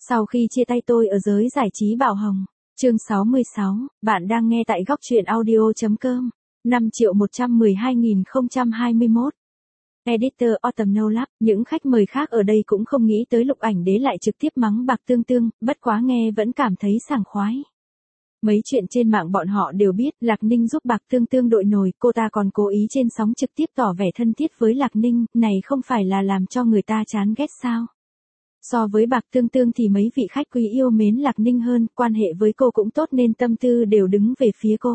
Sau khi chia tay tôi ở giới giải trí Bảo Hồng. Chương 66, bạn đang nghe tại góc truyện audio.com. 5.112.021. Editor Autumn No Lab, những khách mời khác ở đây cũng không nghĩ tới Lục Ảnh Đế lại trực tiếp mắng Bạc Tương Tương, bất quá nghe vẫn cảm thấy sảng khoái. Mấy chuyện trên mạng bọn họ đều biết, Lạc Ninh giúp Bạc Tương Tương đội nổi, cô ta còn cố ý trên sóng trực tiếp tỏ vẻ thân thiết với Lạc Ninh, này không phải là làm cho người ta chán ghét sao? So với Bạc Tương Tương thì mấy vị khách quý yêu mến Lạc Ninh hơn, quan hệ với cô cũng tốt nên tâm tư đều đứng về phía cô.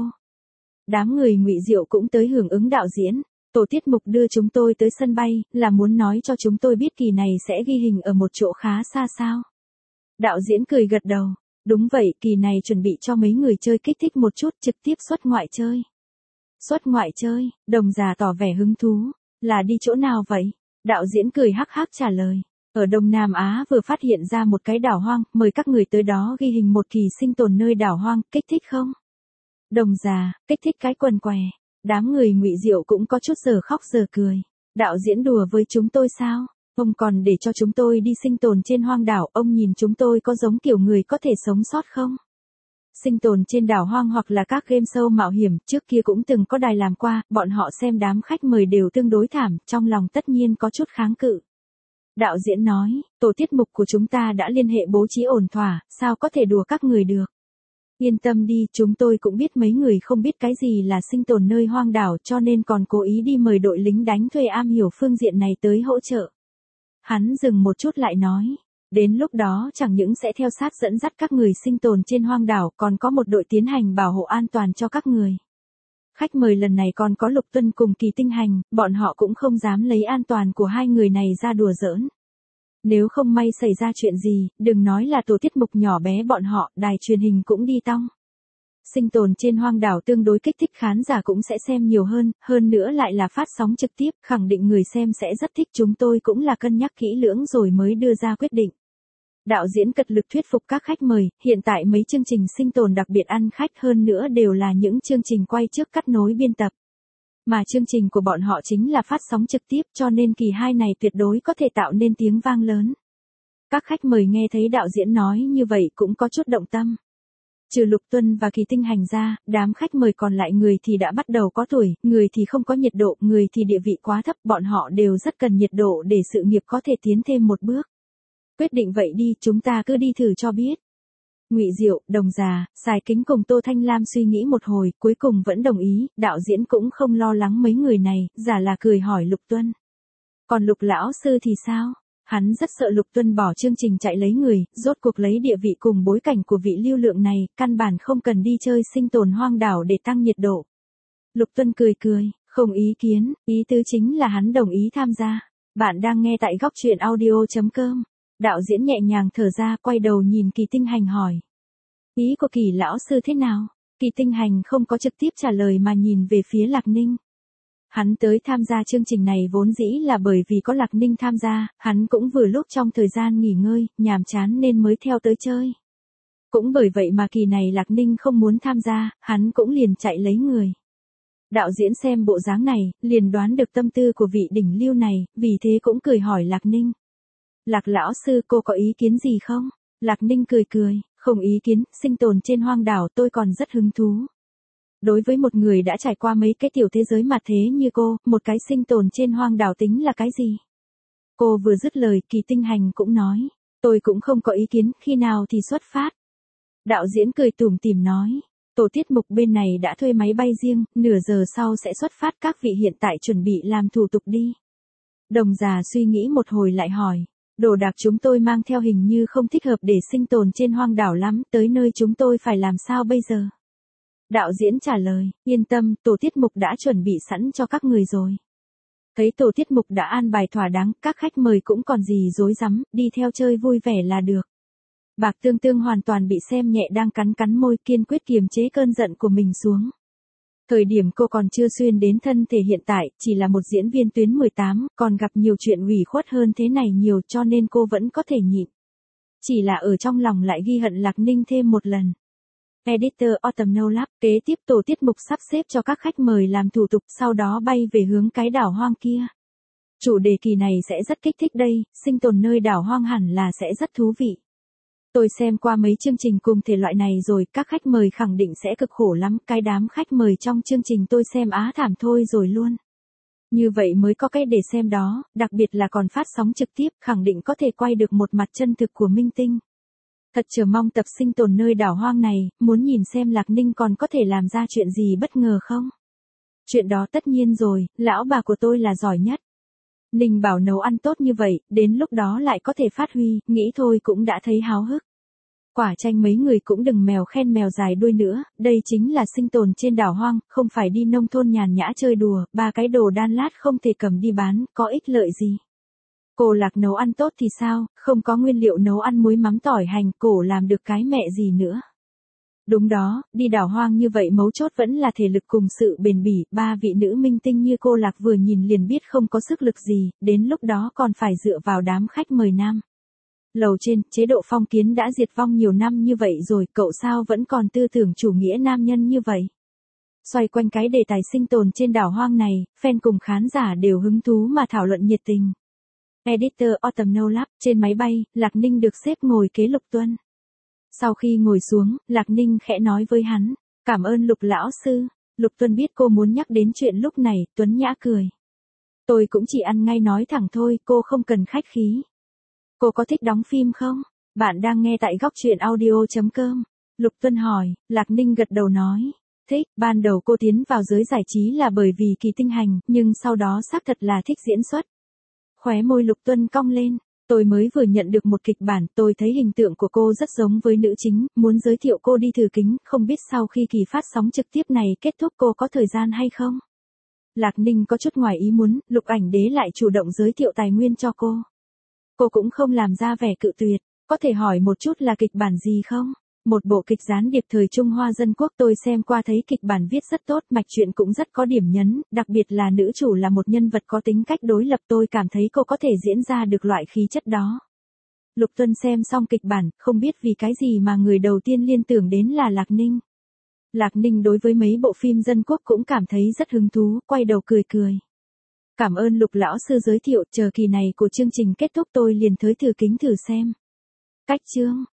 Đám người Ngụy Diệu cũng tới hưởng ứng đạo diễn. Tổ tiết mục đưa chúng tôi tới sân bay, là muốn nói cho chúng tôi biết kỳ này sẽ ghi hình ở một chỗ khá xa sao. Đạo diễn cười gật đầu. Đúng vậy, kỳ này chuẩn bị cho mấy người chơi kích thích một chút, trực tiếp xuất ngoại chơi. Xuất ngoại chơi, Đồng Già tỏ vẻ hứng thú. Là đi chỗ nào vậy? Đạo diễn cười hắc hắc trả lời. Ở Đông Nam Á vừa phát hiện ra một cái đảo hoang, mời các người tới đó ghi hình một kỳ sinh tồn nơi đảo hoang, kích thích không? Đồng Già, kích thích cái quần què. Đám người Ngụy Diệu cũng có chút giờ khóc giờ cười. Đạo diễn đùa với chúng tôi sao? Ông còn để cho chúng tôi đi sinh tồn trên hoang đảo, ông nhìn chúng tôi có giống kiểu người có thể sống sót không? Sinh tồn trên đảo hoang hoặc là các game show mạo hiểm, trước kia cũng từng có đài làm qua, bọn họ xem đám khách mời đều tương đối thảm, trong lòng tất nhiên có chút kháng cự. Đạo diễn nói, tổ tiết mục của chúng ta đã liên hệ bố trí ổn thỏa, sao có thể đùa các người được. Yên tâm đi, chúng tôi cũng biết mấy người không biết cái gì là sinh tồn nơi hoang đảo cho nên còn cố ý đi mời đội lính đánh thuê am hiểu phương diện này tới hỗ trợ. Hắn dừng một chút lại nói, đến lúc đó chẳng những sẽ theo sát dẫn dắt các người sinh tồn trên hoang đảo còn có một đội tiến hành bảo hộ an toàn cho các người. Khách mời lần này còn có Lục Tuân cùng Kỳ Tinh Hành, bọn họ cũng không dám lấy an toàn của hai người này ra đùa giỡn. Nếu không may xảy ra chuyện gì, đừng nói là tổ tiết mục nhỏ bé bọn họ, đài truyền hình cũng đi tong. Sinh tồn trên hoang đảo tương đối kích thích, khán giả cũng sẽ xem nhiều hơn nữa lại là phát sóng trực tiếp, khẳng định người xem sẽ rất thích, chúng tôi cũng là cân nhắc kỹ lưỡng rồi mới đưa ra quyết định. Đạo diễn cật lực thuyết phục các khách mời, hiện tại mấy chương trình sinh tồn đặc biệt ăn khách hơn nữa đều là những chương trình quay trước cắt nối biên tập. Mà chương trình của bọn họ chính là phát sóng trực tiếp cho nên kỳ 2 này tuyệt đối có thể tạo nên tiếng vang lớn. Các khách mời nghe thấy đạo diễn nói như vậy cũng có chút động tâm. Trừ Lục Tuân và Kỳ Tinh Hành ra, đám khách mời còn lại người thì đã bắt đầu có tuổi, người thì không có nhiệt độ, người thì địa vị quá thấp, bọn họ đều rất cần nhiệt độ để sự nghiệp có thể tiến thêm một bước. Quyết định vậy đi, chúng ta cứ đi thử cho biết. Ngụy Diệu, Đồng Già, Sài Kính cùng Tô Thanh Lam suy nghĩ một hồi, cuối cùng vẫn đồng ý, đạo diễn cũng không lo lắng mấy người này, giả là cười hỏi Lục Tuân. Còn Lục lão sư thì sao? Hắn rất sợ Lục Tuân bỏ chương trình chạy lấy người, rốt cuộc lấy địa vị cùng bối cảnh của vị lưu lượng này, căn bản không cần đi chơi sinh tồn hoang đảo để tăng nhiệt độ. Lục Tuân cười cười, không ý kiến, ý tứ chính là hắn đồng ý tham gia. Bạn đang nghe tại góc truyện audio.com. Đạo diễn nhẹ nhàng thở ra, quay đầu nhìn Kỳ Tinh Hành hỏi. Ý của Kỳ lão sư thế nào? Kỳ Tinh Hành không có trực tiếp trả lời mà nhìn về phía Lạc Ninh. Hắn tới tham gia chương trình này vốn dĩ là bởi vì có Lạc Ninh tham gia, hắn cũng vừa lúc trong thời gian nghỉ ngơi, nhàm chán nên mới theo tới chơi. Cũng bởi vậy mà kỳ này Lạc Ninh không muốn tham gia, hắn cũng liền chạy lấy người. Đạo diễn xem bộ dáng này, liền đoán được tâm tư của vị đỉnh lưu này, vì thế cũng cười hỏi Lạc Ninh. Lạc lão sư, cô có ý kiến gì không? Lạc Ninh cười cười, không ý kiến, sinh tồn trên hoang đảo tôi còn rất hứng thú. Đối với một người đã trải qua mấy cái tiểu thế giới mà thế như cô, một cái sinh tồn trên hoang đảo tính là cái gì? Cô vừa dứt lời, Kỳ Tinh Hành cũng nói, tôi cũng không có ý kiến, khi nào thì xuất phát? Đạo diễn cười tủm tỉm nói, tổ tiết mục bên này đã thuê máy bay riêng, nửa giờ sau sẽ xuất phát, các vị hiện tại chuẩn bị làm thủ tục đi. Đồng Già suy nghĩ một hồi lại hỏi, đồ đạc chúng tôi mang theo hình như không thích hợp để sinh tồn trên hoang đảo lắm, tới nơi chúng tôi phải làm sao bây giờ? Đạo diễn trả lời, yên tâm, tổ tiết mục đã chuẩn bị sẵn cho các người rồi. Thấy tổ tiết mục đã an bài thỏa đáng, các khách mời cũng còn gì rối rắm, đi theo chơi vui vẻ là được. Bạc Tương Tương hoàn toàn bị xem nhẹ, đang cắn môi, kiên quyết kiềm chế cơn giận của mình xuống. Thời điểm cô còn chưa xuyên đến thân thể hiện tại, chỉ là một diễn viên tuyến 18, còn gặp nhiều chuyện ủy khuất hơn thế này nhiều cho nên cô vẫn có thể nhịn. Chỉ là ở trong lòng lại ghi hận Lạc Ninh thêm một lần. Editor Autumn No Lab, kế tiếp tổ tiết mục sắp xếp cho các khách mời làm thủ tục, sau đó bay về hướng cái đảo hoang kia. Chủ đề kỳ này sẽ rất kích thích đây, sinh tồn nơi đảo hoang hẳn là sẽ rất thú vị. Tôi xem qua mấy chương trình cùng thể loại này rồi, các khách mời khẳng định sẽ cực khổ lắm, cái đám khách mời trong chương trình tôi xem á thảm thôi rồi luôn. Như vậy mới có cái để xem đó, đặc biệt là còn phát sóng trực tiếp, khẳng định có thể quay được một mặt chân thực của minh tinh. Thật chờ mong tập sinh tồn nơi đảo hoang này, muốn nhìn xem Lạc Ninh còn có thể làm ra chuyện gì bất ngờ không? Chuyện đó tất nhiên rồi, lão bà của tôi là giỏi nhất. Ninh Bảo nấu ăn tốt như vậy, đến lúc đó lại có thể phát huy, nghĩ thôi cũng đã thấy háo hức. Quả chanh mấy người cũng đừng mèo khen mèo dài đuôi nữa, đây chính là sinh tồn trên đảo hoang, không phải đi nông thôn nhàn nhã chơi đùa, 3 cái đồ đan lát không thể cầm đi bán, có ích lợi gì. Cô Lạc nấu ăn tốt thì sao, không có nguyên liệu nấu ăn muối mắm tỏi hành, cổ làm được cái mẹ gì nữa. Đúng đó, đi đảo hoang như vậy mấu chốt vẫn là thể lực cùng sự bền bỉ, 3 vị nữ minh tinh như cô Lạc vừa nhìn liền biết không có sức lực gì, đến lúc đó còn phải dựa vào đám khách mời nam. Lầu trên, chế độ phong kiến đã diệt vong nhiều năm như vậy rồi, cậu sao vẫn còn tư tưởng chủ nghĩa nam nhân như vậy? Xoay quanh cái đề tài sinh tồn trên đảo hoang này, fan cùng khán giả đều hứng thú mà thảo luận nhiệt tình. Editor Autumn No Lab, trên máy bay, Lạc Ninh được xếp ngồi kế Lục Tuân. Sau khi ngồi xuống, Lạc Ninh khẽ nói với hắn, cảm ơn Lục lão sư. Lục Tuân biết cô muốn nhắc đến chuyện lúc này, Tuấn nhã cười. Tôi cũng chỉ ăn ngay nói thẳng thôi, cô không cần khách khí. Cô có thích đóng phim không? Bạn đang nghe tại góc truyện audio.com. Lục Tuân hỏi, Lạc Ninh gật đầu nói. Thích, ban đầu cô tiến vào giới giải trí là bởi vì Kỳ Tinh Hành, nhưng sau đó xác thật là thích diễn xuất. Khóe môi Lục Tuân cong lên. Tôi mới vừa nhận được một kịch bản, tôi thấy hình tượng của cô rất giống với nữ chính, muốn giới thiệu cô đi thử kính, không biết sau khi kỳ phát sóng trực tiếp này kết thúc cô có thời gian hay không? Lạc Ninh có chút ngoài ý muốn, Lục Ảnh Đế lại chủ động giới thiệu tài nguyên cho cô. Cô cũng không làm ra vẻ cự tuyệt, có thể hỏi một chút là kịch bản gì không? Một bộ kịch gián điệp thời Trung Hoa dân quốc tôi xem qua thấy kịch bản viết rất tốt, mạch truyện cũng rất có điểm nhấn, đặc biệt là nữ chủ là một nhân vật có tính cách đối lập, tôi cảm thấy cô có thể diễn ra được loại khí chất đó. Lục Tuân xem xong kịch bản, không biết vì cái gì mà người đầu tiên liên tưởng đến là Lạc Ninh. Lạc Ninh đối với mấy bộ phim dân quốc cũng cảm thấy rất hứng thú, quay đầu cười cười. Cảm ơn Lục lão sư giới thiệu, chờ kỳ này của chương trình kết thúc tôi liền tới thử kính thử xem. Cách chương